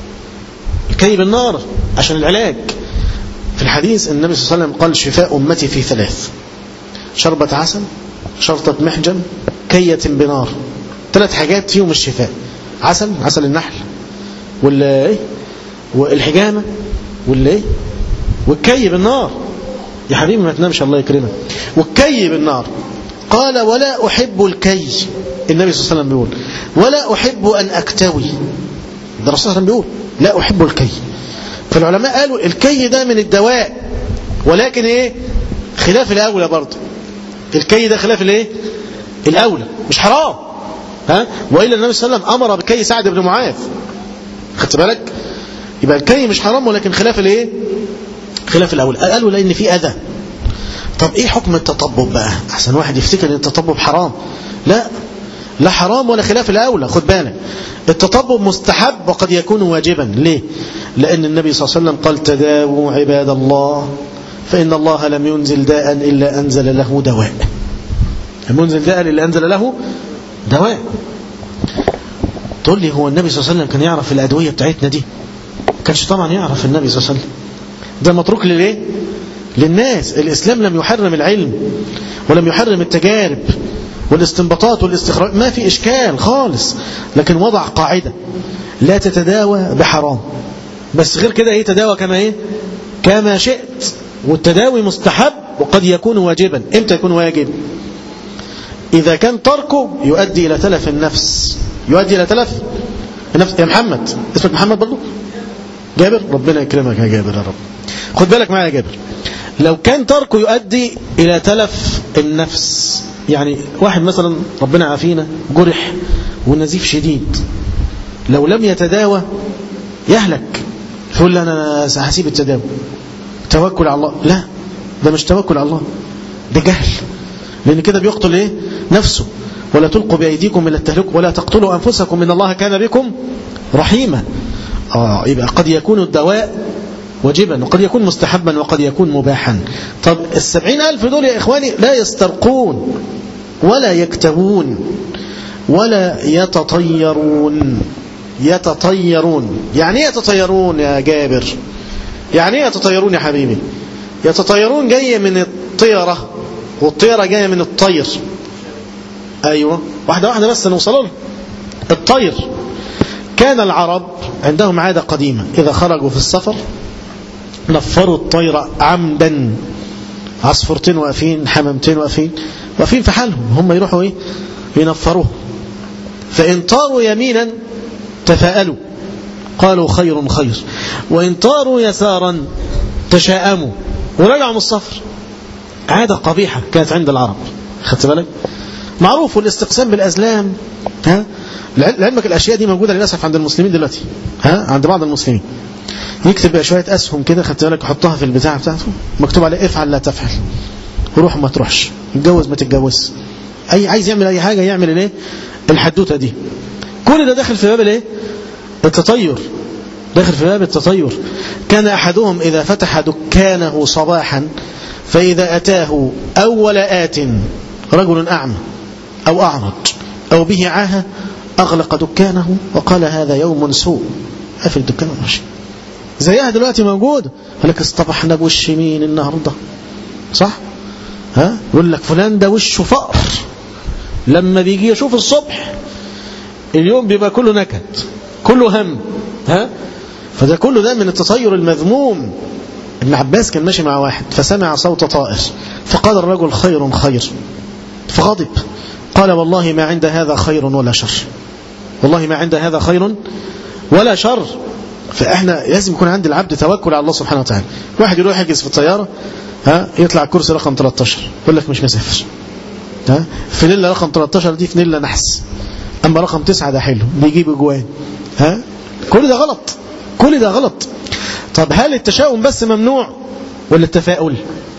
الكي بالنار عشان العلاج. في الحديث النبي صلى الله عليه وسلم قال شفاء أمتي في ثلاث: شربة عسل، شرطة محجم، كية بنار. ثلاث حاجات فيهم الشفاء: عسل، عسل النحل، وال والحجامة، وال والكي بالنار. يا حبيبي ما تنامش الله يكرمك. والكي بالنار. قال ولا أحب الكي. النبي صلى الله عليه وسلم بيقول ولا أحب أن أكتوي. ده الرسول صلى الله عليه وسلم بيقول لا أحب الكي. فالعلماء قالوا الكي ده من الدواء، ولكن ايه؟ خلاف الأولى برضه. الكي ده خلاف الايه؟ الأولى، مش حرام، ها؟ وإلا النبي صلى الله عليه وسلم أمر بكي سعد بن معاذ. خدت بالك؟ يبقى الكي مش حرام، ولكن خلاف الايه؟ خلاف الأولى. قالوا لأن في أذى. طب ايه حكم التطبب بقى؟ احسن واحد يفتكر ان التطبب حرام. لا، لا حرام ولا خلاف الأولى. خد بالك، التطبب مستحب وقد يكون واجبا. ليه؟ لأن النبي صلى الله عليه وسلم قال تداووا عباد الله فإن الله لم ينزل داء إلا أنزل له دواء. لم ينزل داء إلا أنزل له دواء. تقول لي هو النبي صلى الله عليه وسلم كان يعرف الأدوية بتاعتنا دي؟ كانش طبعا يعرف النبي صلى الله عليه وسلم، ده متروك للإيه؟ للناس. الإسلام لم يحرم العلم ولم يحرم التجارب والاستنباطات والاستخراج، ما في إشكال خالص، لكن وضع قاعدة لا تتداوى بحرام. بس غير كده ايه؟ تداوى كما ايه؟ كما شئت. والتداوي مستحب وقد يكون واجبا. امتى يكون واجب؟ إذا كان تركه يؤدي إلى تلف النفس، يؤدي إلى تلف النفس. يا محمد، اسمك محمد برضو؟ جابر؟ ربنا يكرمك يا جابر يا رب. خد بالك معايا يا جابر، لو كان تركه يؤدي إلى تلف النفس. يعني واحد مثلا ربنا عافينا جرح والنزيف شديد، لو لم يتداوى يهلك، يقول لي أنا هسيب التداوى، توكل على الله. لا، ده مش توكل على الله، ده جهل، لأن كده بيقتل إيه؟ نفسه. ولا تلقوا بأيديكم إلى التهلكة ولا تقتلوا أنفسكم إن الله كان بكم رحيما. آه يبقى قد يكون الدواء واجبا وقد يكون مستحبا وقد يكون مباحا. طب السبعين ألف دول يا إخواني لا يسترقون ولا يكتبون ولا يتطيرون. يتطيرون يعني ايه يتطيرون يا جابر؟ يعني ايه يتطيرون يا حبيبي؟ يتطيرون جاية من الطيرة، والطيرة جاية من الطير. أيوة، واحدة واحدة بس نوصل له. الطير، كان العرب عندهم عادة قديمة، إذا خرجوا في السفر نفروا الطير عمدا. عصفورتين واقفين، حمامتين واقفين، واقفين في حالهم، هم يروحوا ايه؟ ينفروه. فإن طاروا يمينا تفاءلوا قالوا خير خير، وإن طاروا يسارا تشاءموا ورجعوا من السفر. عادة قبيحة كانت عند العرب، خدت بالك؟ معروف. والاستقسام بالأزلام، ها، لعلمك الأشياء دي موجودة للأسف عند المسلمين دلوقتي، ها، عند بعض المسلمين يكتب شوية أسهم كده، خدت بالك، يحطها في البتاع بتاعته مكتوب عليه افعل لا تفعل، روح ما تروحش، اتجوز ما تتجوز، أي عايز يعمل أي حاجة يعمل الايه؟ الحدوتة دي. كل ده داخل في باب الايه؟ التطير، داخل في باب التطير. كان أحدهم إذا فتح دكانه صباحا فإذا أتاه أول آت رجل أعمى أو أعرج أو به عاهة أغلق دكانه وقال هذا يوم سوء، قفل الدكان ومشي. زيها دلوقتي موجود، يقول لك اصطبحنا بوش مين النهارده، صح؟ ها، يقول لك فلان ده وشه فقر، لما بيجي يشوف الصبح اليوم بيبقى كله نكد، كله هم، ها. فده كله ده من التطير المذموم. ابن عباس كان ماشي مع واحد فسمع صوت طائر فقال الرجل خير خير، فغضب قال والله ما عند هذا خير ولا شر، والله ما عند هذا خير ولا شر. فاحنا لازم يكون عند العبد توكل على الله سبحانه وتعالى. واحد يروح يحجز في الطياره، ها، يطلع الكرسي رقم ثلاثة عشر يقول لك مش مسافر، ها، فنيلا رقم ثلاثة عشر دي فنيلا نحس، اما رقم تسعة ده حلو بيجيب اجوان، ها. كل ده غلط، كل ده غلط. طب هل التشاؤم بس ممنوع ولا التفاؤل؟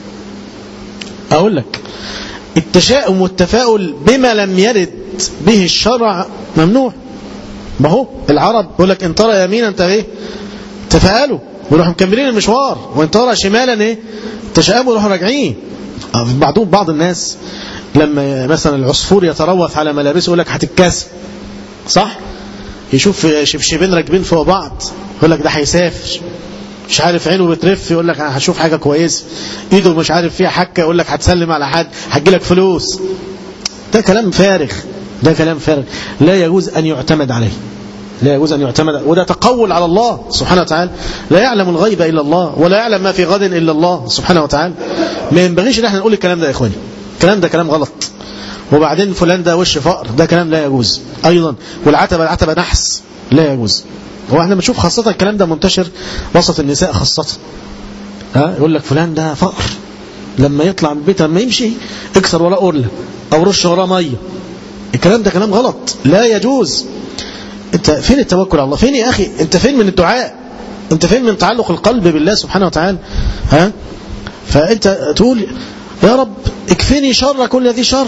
اقول لك التشاؤم والتفاؤل بما لم يرد به الشرع ممنوع. ما هو العرب يقول لك ان ترى يمينا انت ايه؟ تفاءلوا ويروحوا مكملين المشوار، وان ترى شمالا ايه؟ تشاؤموا ويروحوا راجعين. بعضهم بعض الناس لما مثلا العصفور يتروث على ملابسه يقول لك هتتكسر، صح؟ يشوف شبشبين راكبين فوق بعض يقول لك ده هيسافر، مش عارف عينه بترف يقول لك انا هشوف حاجه كويسه، ايده مش عارف فيها حكه يقول لك هتسلم على حد هتجي لك فلوس. ده كلام فارغ، ده كلام فارغ لا يجوز ان يعتمد عليه، لا يجوز ان يعتمد، وده تقول على الله سبحانه وتعالى. لا يعلم الغيب الا الله ولا يعلم ما في غد الا الله سبحانه وتعالى. ما ينبغيش ان احنا نقول الكلام ده يا اخواني، الكلام ده كلام غلط. وبعدين فلان ده وش فقر، ده كلام لا يجوز ايضا. والعتبه العتبه نحس، لا يجوز. هو احنا بنشوف خاصة الكلام ده منتشر وسط النساء خاصة، ها، يقول لك فلان ده فقر، لما يطلع من البيت لما يمشي اكسر ولا قرله او رش وراه ميه. الكلام ده كلام غلط، لا يجوز. انت فين التوكل على الله؟ فين يا اخي؟ انت فين من الدعاء؟ انت فين من تعلق القلب بالله سبحانه وتعالى؟ ها، فانت تقول يا رب اكفني شر كل ذي شر،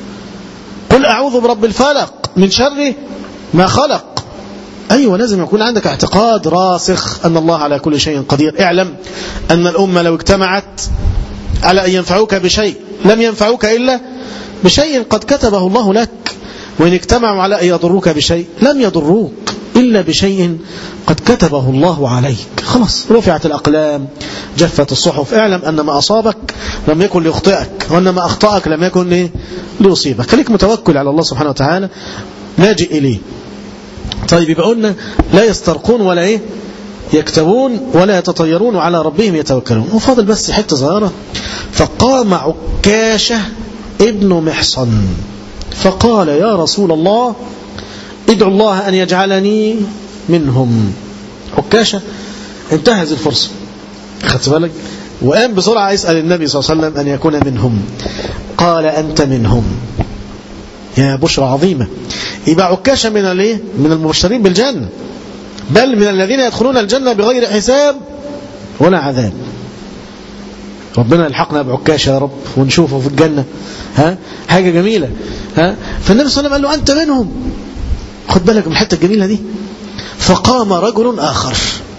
قل اعوذ برب الفلق من شر ما خلق. أيوة، لازم يكون عندك اعتقاد راسخ أن الله على كل شيء قدير. اعلم أن الأمة لو اجتمعت على أن ينفعوك بشيء لم ينفعوك إلا بشيء قد كتبه الله لك، وإن اجتمعوا على أن يضروك بشيء لم يضروك إلا بشيء قد كتبه الله عليك. خلاص، رفعت الأقلام، جفت الصحف. اعلم أن ما أصابك لم يكن ليخطئك، وأن ما أخطأك لم يكن إيه؟ ليصيبك. خليك متوكل على الله سبحانه وتعالى، لاجئ إليه. طيب، يبقى قلنا لا يسترقون ولا ايه؟ يكتبون ولا يتطيرون وعلى ربهم يتوكلون. وفاضل بس حته صغيره. فقام عكاشة ابن محصن فقال يا رسول الله ادعو الله أن يجعلني منهم. عكاشة انتهز الفرصة، خدت بالك، وقام بسرعة يسأل النبي صلى الله عليه وسلم أن يكون منهم. قال أنت منهم. يا بشرى عظيمة. يبقى عكاشة من الايه؟ من المبشرين بالجنة، بل من الذين يدخلون الجنة بغير حساب ولا عذاب. ربنا يلحقنا بعكاشة يا رب ونشوفه في الجنة. ها حاجة جميلة. ها فالنبي صلى الله عليه وسلم قال له أنت منهم. خد بالك من الحتة الجميلة دي. فقام رجل آخر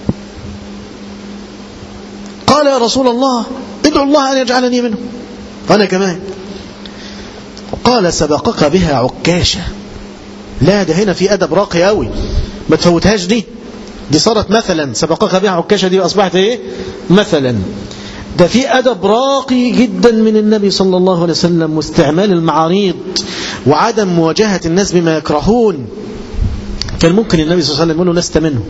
قال يا رسول الله ادعو الله أن يجعلني منهم أنا كمان. قال سبقك بها عكاشة. لا ده هنا في أدب راقي قوي، ما تفوتهاش دي. دي صارت مثلا، سبقك بها عكاشة دي أصبحت إيه؟ مثلا. ده في أدب راقي جدا من النبي صلى الله عليه وسلم، واستعمال المعاريض وعدم مواجهة الناس بما يكرهون. كان ممكن النبي صلى الله عليه وسلم يقول له لست منه.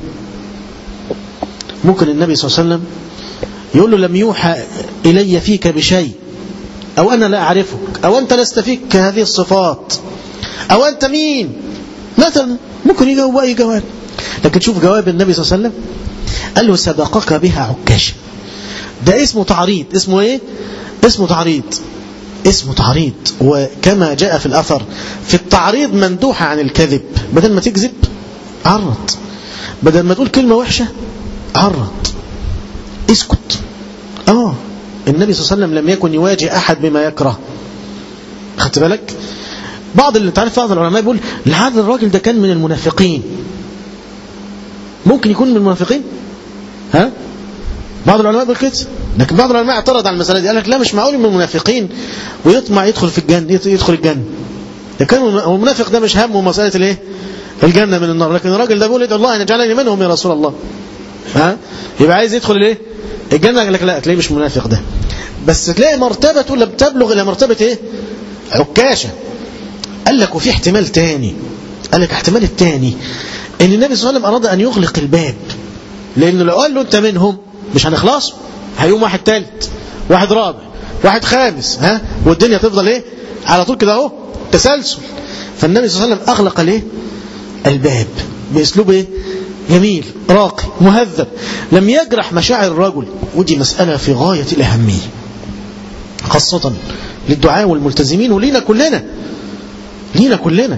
ممكن النبي صلى الله عليه وسلم يقول له لم يوحى إلي فيك بشيء، أو أنا لا أعرفك، أو أنت لست فيك هذه الصفات، أو أنت مين مثلا. ممكن يجاوب أي جواب. لكن شوف جواب النبي صلى الله عليه وسلم، قال له سبقك بها عكاشة. ده اسمه تعريض. اسمه ايه؟ اسمه تعريض. اسمه تعريض. وكما جاء في الأثر في التعريض مندوحة عن الكذب. بدل ما تكذب عرض، بدل ما تقول كلمة وحشة عرض، اسكت. اه النبي صلى الله عليه وسلم لم يكن يواجه أحد بما يكره. خدت بالك؟ بعض اللي تعرف بعض العلماء يقول لعل الراجل ده كان من المنافقين. ممكن يكون من المنافقين. ها بعض العلماء يقول كده، لكن بعض العلماء اعترض على المسألة دي، قال لك لا مش معقول من المنافقين ويطمع يدخل في الجنة، يدخل الجنة. لكن المنافق ده مش همه مسألة الايه؟ الجنة من النار. لكن الراجل ده بيقول ادعو الله ان يجعلني منهم يا رسول الله. ها يبقى عايز يدخل الايه؟ الجنة. قال لك لا تلاقيه مش منافق ده، بس تلاقي مرتبته لم تبلغ الى مرتبة ايه؟ عكاشة. قال لك وفي احتمال تاني. قال لك احتمال التاني ان النبي صلى الله عليه وسلم اراد ان يغلق الباب، لانه لو قال له انت منهم مش هنخلص، هيقوم واحد ثالث، واحد رابع، واحد خامس، ها والدنيا تفضل ايه على طول كده اهو تسلسل. فالنبي صلى الله عليه وسلم اغلق الايه؟ الباب باسلوب ايه؟ جميل راقي مهذب، لم يجرح مشاعر الرجل. ودي مسألة في غاية الأهمية خاصة للدعاء والملتزمين ولينا كلنا. لينا كلنا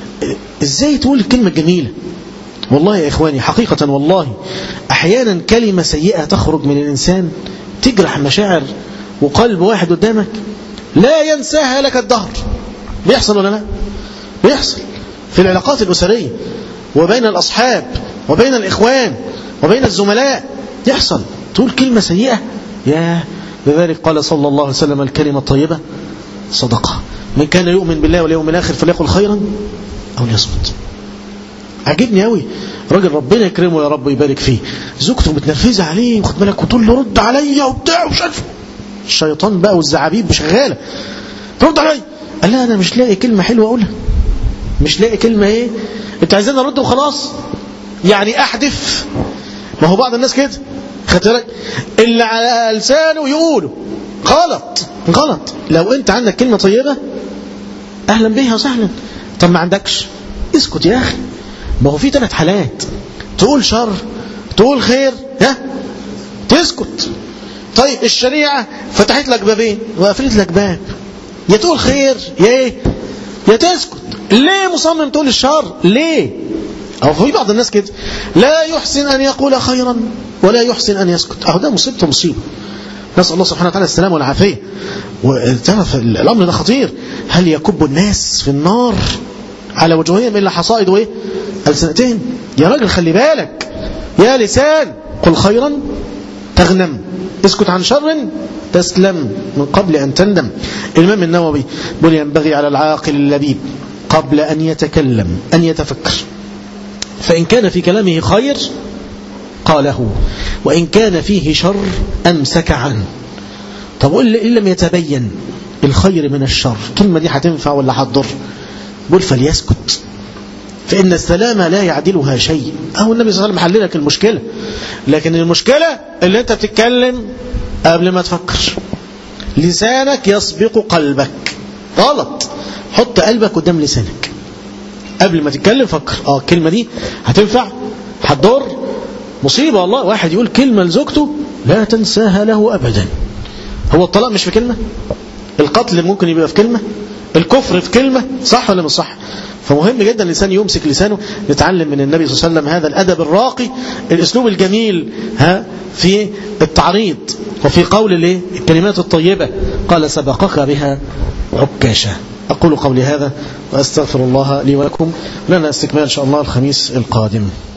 ازاي تقول الكلمة الجميلة. والله يا إخواني حقيقة والله أحيانا كلمة سيئة تخرج من الإنسان تجرح مشاعر وقلب واحد قدامك لا ينساها لك الدهر. بيحصل ولا لا؟ بيحصل في العلاقات الأسرية وبين الأصحاب وبين الإخوان وبين الزملاء. يحصل تقول كلمة سيئة يا لذلك قال صلى الله عليه وسلم الكلمة الطيبة صدقة. من كان يؤمن بالله واليوم الآخر فليقل خيرا أو ليصمت. عجبني قوي راجل ربنا يكرمه يا رب ويبارك فيه، زوجته متنرفزه عليه وخد بالك وتقول له رد عليا وبتاع ومش عارف، الشيطان بقى والزعابيب شغاله رد عليا. قال لا انا مش لاقي كلمه حلوه اقولها، مش لاقي كلمه ايه انت عايزين ارد وخلاص يعني احدث. ما هو بعض الناس كده خدت بالك اللي على لسانه يقوله غلط غلط. لو انت عندك كلمه طيبه اهلا بيها وسهلا، طب ما عندكش اسكت يا اخي. ما هو في ثلاث حالات، تقول شر تقول خير ها تسكت. طيب الشريعة فتحت لك بابين وقفلت لك باب، يا تقول خير يا ايه يا تسكت. ليه مصمم تقول الشر ليه؟ او في بعض الناس كده لا يحسن ان يقول خيرا ولا يحسن ان يسكت. اهو ده مصيبته مصيبة. نسأل الله سبحانه وتعالى السلام والعافية. وتعرف الامر ده خطير. هل يكب الناس في النار على وجوههم إلا حصائد وإيه؟ ألسنتين. يا راجل خلي بالك يا لسان، قل خيرا تغنم، اسكت عن شر تسلم من قبل أن تندم. الإمام النووي بل ينبغي على العاقل اللبيب قبل أن يتكلم أن يتفكر، فإن كان في كلامه خير قاله، وإن كان فيه شر أمسك عنه. طب إن لم يتبين الخير من الشر كلمة دي هتنفع ولا هتضر؟ قل فليسكت فإن السلام لا يعدلها شيء. أهو النبي صلى الله عليه وسلم حل لك المشكلة، لكن المشكلة اللي أنت بتتكلم قبل ما تفكر. لسانك يسبق قلبك غلط. حط قلبك قدام لسانك قبل ما تتكلم فكر. اه الكلمة دي هتنفع هتضر؟ مصيبة والله. واحد يقول كلمة لزوجته لا تنساها له أبدا، هو الطلاق مش في كلمة؟ القتل ممكن يبقى في كلمة؟ الكفر في كلمة؟ صح ولا مش صح؟ فمهم جدا الإنسان يمسك لسانه، يتعلم من النبي صلى الله عليه وسلم هذا الأدب الراقي، الأسلوب الجميل ها في التعريض وفي قول الايه الكلمات الطيبة. قال سبقك بها عكاشة. أقول قولي هذا وأستغفر الله لي ولكم، لنا استكمال إن شاء الله الخميس القادم.